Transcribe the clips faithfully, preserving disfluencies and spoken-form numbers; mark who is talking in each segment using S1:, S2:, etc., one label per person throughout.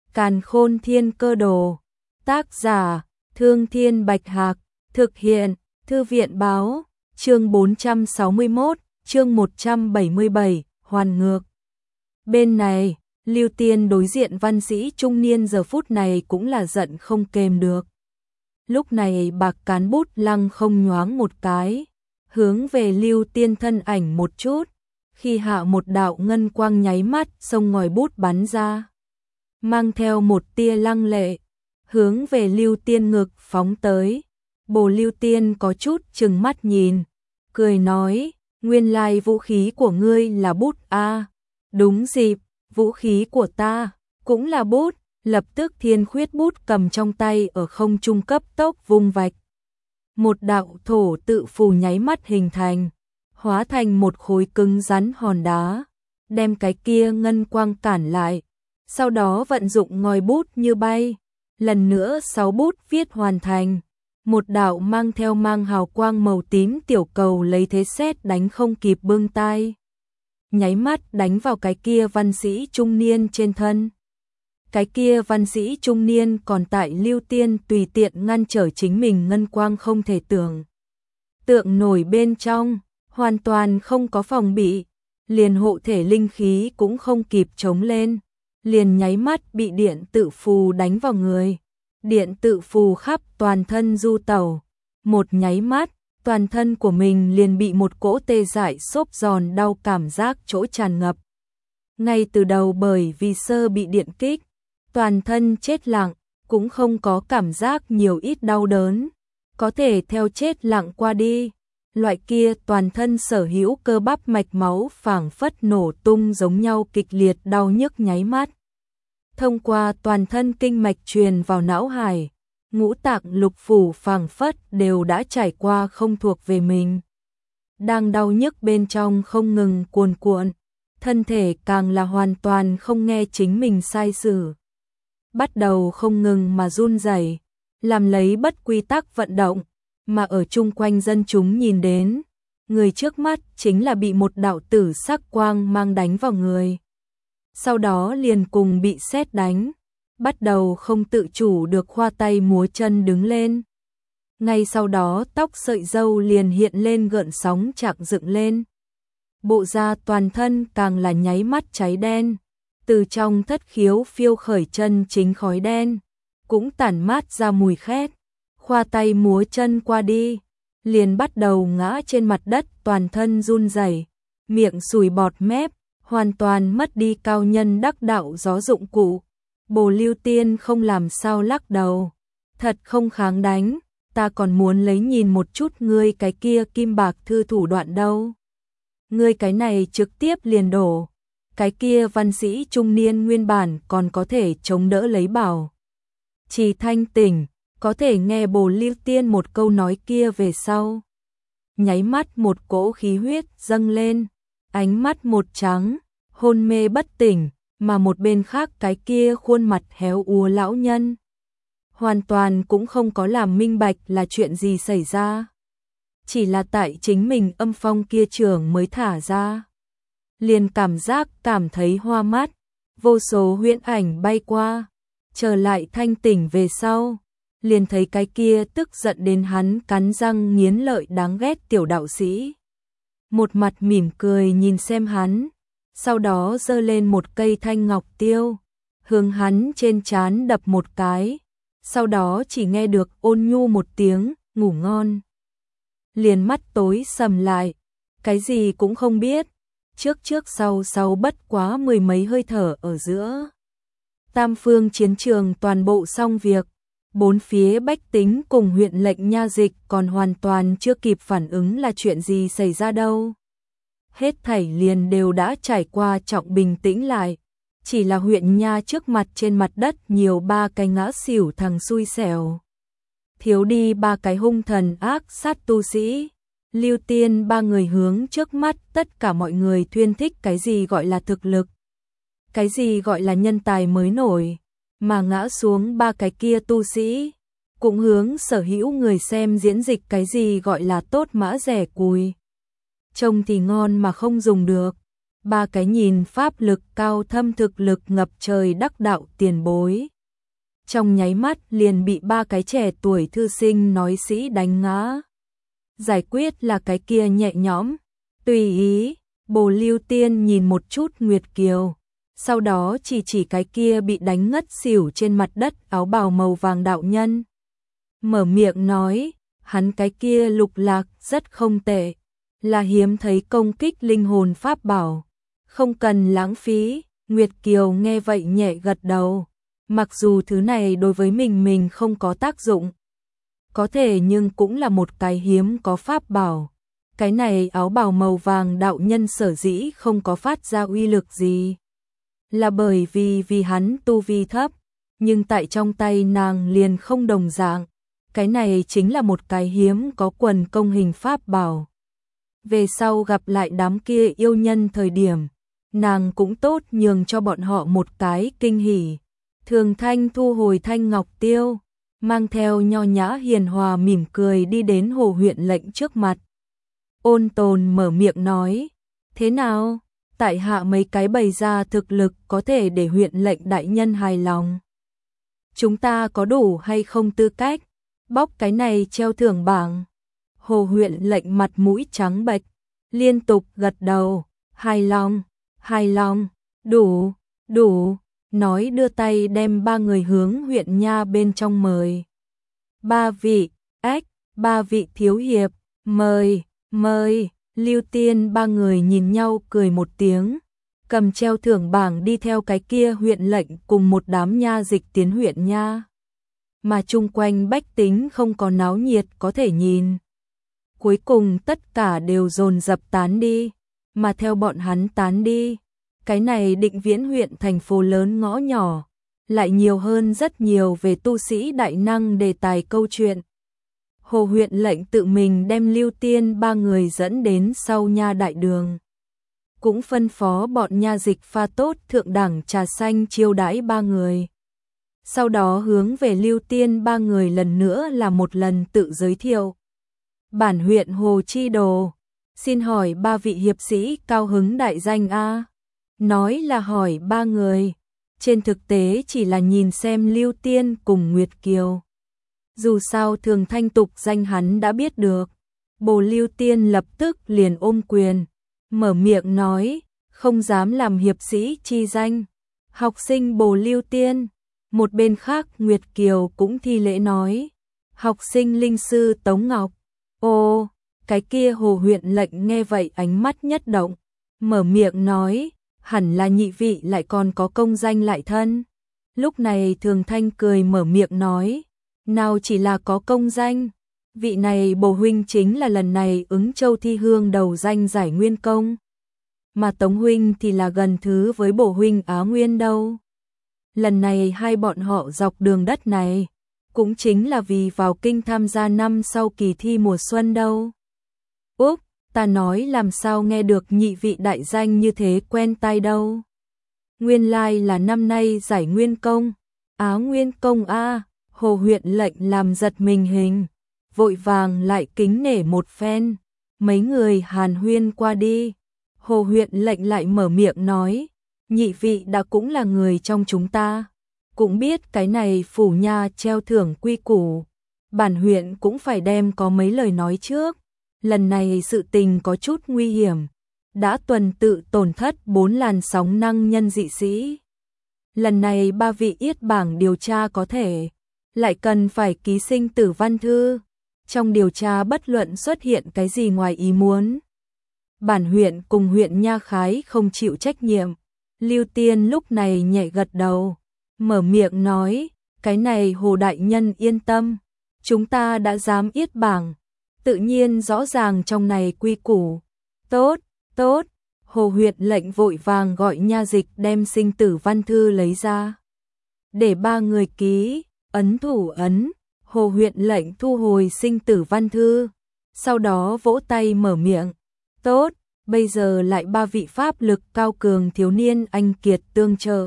S1: Càn Khôn Thiên Cơ Đồ. Tác giả: Thương Thiên Bạch Hạc. Thực hiện: Thư viện báo. Chương bốn trăm sáu mươi mốt, chương một trăm bảy mươi bảy, hoàn ngược. Bên này, Lưu Tiên đối diện văn sĩ trung niên giờ phút này cũng là giận không kềm được. Lúc này bạc cán bút lăng không nhoáng một cái, hướng về Lưu Tiên thân ảnh một chút, khi hạ một đạo ngân quang nháy mắt xông ngòi bút bắn ra, mang theo một tia lăng lệ, hướng về Lưu Tiên ngực phóng tới. Bồ Lưu Tiên có chút trừng mắt nhìn, cười nói, nguyên lai vũ khí của ngươi là bút a? Đúng dịp, vũ khí của ta cũng là bút. Lập tức Thiên Khuyết bút cầm trong tay ở không trung cấp tốc vung vạch. Một đạo thổ tự phù nháy mắt hình thành, hóa thành một khối cứng rắn hòn đá, đem cái kia ngân quang cản lại. Sau đó vận dụng ngòi bút như bay, lần nữa sáu bút viết hoàn thành. Một đạo mang theo mang hào quang màu tím tiểu cầu lấy thế sét đánh không kịp bưng tay, nháy mắt đánh vào cái kia văn sĩ trung niên trên thân. Cái kia văn sĩ trung niên còn tại Lưu Tiên tùy tiện ngăn trở chính mình ngân quang không thể tưởng tượng nổi bên trong, hoàn toàn không có phòng bị, liền hộ thể linh khí cũng không kịp chống lên, liền nháy mắt bị điện tự phù đánh vào người. Điện tự phù khắp toàn thân du tẩu, một nháy mắt, toàn thân của mình liền bị một cỗ tê dại xốp giòn đau cảm giác chỗ tràn ngập. Ngay từ đầu bởi vì sơ bị điện kích, toàn thân chết lặng, cũng không có cảm giác nhiều ít đau đớn, có thể theo chết lặng qua đi. Loại kia toàn thân sở hữu cơ bắp mạch máu phảng phất nổ tung giống nhau kịch liệt đau nhức nháy mắt. Thông qua toàn thân kinh mạch truyền vào não hải, ngũ tạng lục phủ phảng phất đều đã trải qua không thuộc về mình. Đang đau nhức bên trong không ngừng cuồn cuộn, thân thể càng là hoàn toàn không nghe chính mình sai sử. Bắt đầu không ngừng mà run rẩy, làm lấy bất quy tắc vận động, mà ở chung quanh dân chúng nhìn đến, người trước mắt chính là bị một đạo tử sắc quang mang đánh vào người. Sau đó liền cùng bị sét đánh, bắt đầu không tự chủ được khoa tay múa chân đứng lên. Ngay sau đó tóc sợi râu liền hiện lên gợn sóng chạc dựng lên. Bộ da toàn thân càng là nháy mắt cháy đen, từ trong thất khiếu phiêu khởi chân chính khói đen, cũng tản mát ra mùi khét. Khoa tay múa chân qua đi, liền bắt đầu ngã trên mặt đất toàn thân run rẩy, miệng sùi bọt mép, hoàn toàn mất đi cao nhân đắc đạo gió dụng cụ. Bồ Lưu Tiên không làm sao lắc đầu, thật không kháng đánh, ta còn muốn lấy nhìn một chút ngươi cái kia kim bạc thư thủ đoạn đâu. Ngươi cái này trực tiếp liền đổ, cái kia văn sĩ trung niên nguyên bản còn có thể chống đỡ lấy bảo chỉ thanh tỉnh, có thể nghe Bồ Lưu Tiên một câu nói kia về sau, nháy mắt một cỗ khí huyết dâng lên, ánh mắt một trắng, hôn mê bất tỉnh, mà một bên khác cái kia khuôn mặt héo úa lão nhân, hoàn toàn cũng không có làm minh bạch là chuyện gì xảy ra. Chỉ là tại chính mình âm phong kia trường mới thả ra, liền cảm giác cảm thấy hoa mắt, vô số huyễn ảnh bay qua, trở lại thanh tỉnh về sau, liền thấy cái kia tức giận đến hắn cắn răng nghiến lợi đáng ghét tiểu đạo sĩ. Một mặt mỉm cười nhìn xem hắn, sau đó giơ lên một cây thanh ngọc tiêu, hướng hắn trên trán đập một cái, sau đó chỉ nghe được ôn nhu một tiếng, ngủ ngon. Liền mắt tối sầm lại, cái gì cũng không biết, trước trước sau sau bất quá mười mấy hơi thở ở giữa. Tam phương chiến trường toàn bộ xong việc, bốn phía bách tính cùng huyện lệnh nha dịch còn hoàn toàn chưa kịp phản ứng là chuyện gì xảy ra đâu. Hết thảy liền đều đã trải qua trọng bình tĩnh lại, chỉ là huyện nha trước mặt trên mặt đất nhiều ba cái ngã xỉu thằng xui xẻo. Thiếu đi ba cái hung thần ác sát tu sĩ. Lưu Tiên ba người hướng trước mắt tất cả mọi người thuyên thích cái gì gọi là thực lực, cái gì gọi là nhân tài mới nổi, mà ngã xuống ba cái kia tu sĩ, cũng hướng sở hữu người xem diễn dịch cái gì gọi là tốt mã rẻ cùi. Trông thì ngon mà không dùng được, ba cái nhìn pháp lực cao thâm thực lực ngập trời đắc đạo tiền bối. Trong nháy mắt liền bị ba cái trẻ tuổi thư sinh nói sĩ đánh ngã. Giải quyết là cái kia nhẹ nhõm, tùy ý. Bồ Lưu Tiên nhìn một chút Nguyệt Kiều, sau đó chỉ chỉ cái kia bị đánh ngất xỉu trên mặt đất áo bào màu vàng đạo nhân. Mở miệng nói, hắn cái kia lục lạc rất không tệ, là hiếm thấy công kích linh hồn pháp bảo, không cần lãng phí. Nguyệt Kiều nghe vậy nhẹ gật đầu, mặc dù thứ này đối với mình mình không có tác dụng, có thể nhưng cũng là một cái hiếm có pháp bảo. Cái này áo bào màu vàng đạo nhân sở dĩ không có phát ra uy lực gì, là bởi vì vì hắn tu vi thấp, nhưng tại trong tay nàng liền không đồng dạng. Cái này chính là một cái hiếm có quần công hình pháp bảo. Về sau gặp lại đám kia yêu nhân thời điểm, nàng cũng tốt nhường cho bọn họ một cái kinh hỉ. Thường Thanh thu hồi thanh ngọc tiêu, mang theo nho nhã hiền hòa mỉm cười đi đến Hồ huyện lệnh trước mặt. Ôn Tồn mở miệng nói, thế nào, tại hạ mấy cái bày ra thực lực có thể để huyện lệnh đại nhân hài lòng. Chúng ta có đủ hay không tư cách bóc cái này treo thưởng bảng? Hồ huyện lệnh mặt mũi trắng bệch, liên tục gật đầu, hài lòng, hài lòng, đủ, đủ, nói đưa tay đem ba người hướng huyện nha bên trong mời. Ba vị, ếch, ba vị thiếu hiệp, mời, mời. Lưu Tiên ba người nhìn nhau cười một tiếng, cầm treo thưởng bảng đi theo cái kia huyện lệnh cùng một đám nha dịch tiến huyện nha. Mà chung quanh bách tính không có náo nhiệt có thể nhìn. Cuối cùng tất cả đều dồn dập tán đi, mà theo bọn hắn tán đi, cái này Định Viễn huyện thành phố lớn ngõ nhỏ, lại nhiều hơn rất nhiều về tu sĩ đại năng đề tài câu chuyện. Hồ huyện lệnh tự mình đem Lưu Tiên ba người dẫn đến sau nha đại đường. Cũng phân phó bọn nha dịch pha tốt thượng đẳng trà xanh chiêu đãi ba người. Sau đó hướng về Lưu Tiên ba người lần nữa là một lần tự giới thiệu. Bản huyện Hồ Chi Đồ, xin hỏi ba vị hiệp sĩ cao hứng đại danh a? Nói là hỏi ba người, trên thực tế chỉ là nhìn xem Lưu Tiên cùng Nguyệt Kiều. Dù sao Thường Thanh tục danh hắn đã biết được. Bồ Lưu Tiên lập tức liền ôm quyền, mở miệng nói, không dám làm hiệp sĩ chi danh. Học sinh Bồ Lưu Tiên. Một bên khác Nguyệt Kiều cũng thi lễ nói, học sinh linh sư Tống Ngọc. Ô, cái kia Hồ huyện lệnh nghe vậy ánh mắt nhất động, mở miệng nói, hẳn là nhị vị lại còn có công danh lại thân. Lúc này Thường Thanh cười mở miệng nói, nào chỉ là có công danh, vị này Bồ huynh chính là lần này ứng châu thi hương đầu danh giải nguyên công. Mà Tống huynh thì là gần thứ với Bồ huynh Á Nguyên đâu. Lần này hai bọn họ dọc đường đất này, cũng chính là vì vào kinh tham gia năm sau kỳ thi mùa xuân đâu. Úp, ta nói làm sao nghe được nhị vị đại danh như thế quen tai đâu. Nguyên lai là năm nay giải nguyên công, Á Nguyên công a. Hồ huyện lệnh làm giật mình hình, vội vàng lại kính nể một phen, mấy người hàn huyên qua đi. Hồ huyện lệnh lại mở miệng nói, nhị vị đã cũng là người trong chúng ta, cũng biết cái này phủ nha treo thưởng quy củ, bản huyện cũng phải đem có mấy lời nói trước. Lần này sự tình có chút nguy hiểm, đã tuần tự tổn thất bốn làn sóng năng nhân dị sĩ. Lần này ba vị yết bảng điều tra có thể, lại cần phải ký sinh tử văn thư, trong điều tra bất luận xuất hiện cái gì ngoài ý muốn. Bản huyện cùng huyện Nha Khái không chịu trách nhiệm. Lưu Tiên lúc này nhẹ gật đầu, mở miệng nói, cái này Hồ đại nhân yên tâm, chúng ta đã dám yết bảng, tự nhiên rõ ràng trong này quy củ. Tốt, tốt, Hồ huyện lệnh vội vàng gọi nha dịch đem sinh tử văn thư lấy ra, để ba người ký, ấn thủ ấn. Hồ huyện lệnh thu hồi sinh tử văn thư, sau đó vỗ tay mở miệng, tốt, bây giờ lại ba vị pháp lực cao cường thiếu niên anh kiệt tương trợ.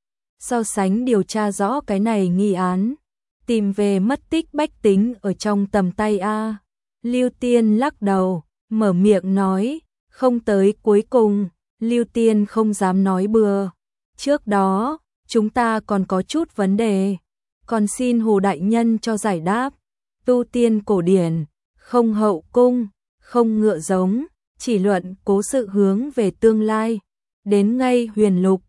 S1: So sánh điều tra rõ cái này nghi án, tìm về mất tích bách tính ở trong tầm tay a. Lưu Tiên lắc đầu, mở miệng nói, không tới cuối cùng, Lưu Tiên không dám nói bừa. Trước đó, chúng ta còn có chút vấn đề. Còn xin Hồ Đại Nhân cho giải đáp. Tu tiên cổ điển, không hậu cung, không ngựa giống, chỉ luận cố sự hướng về tương lai. Đến ngay huyền lục,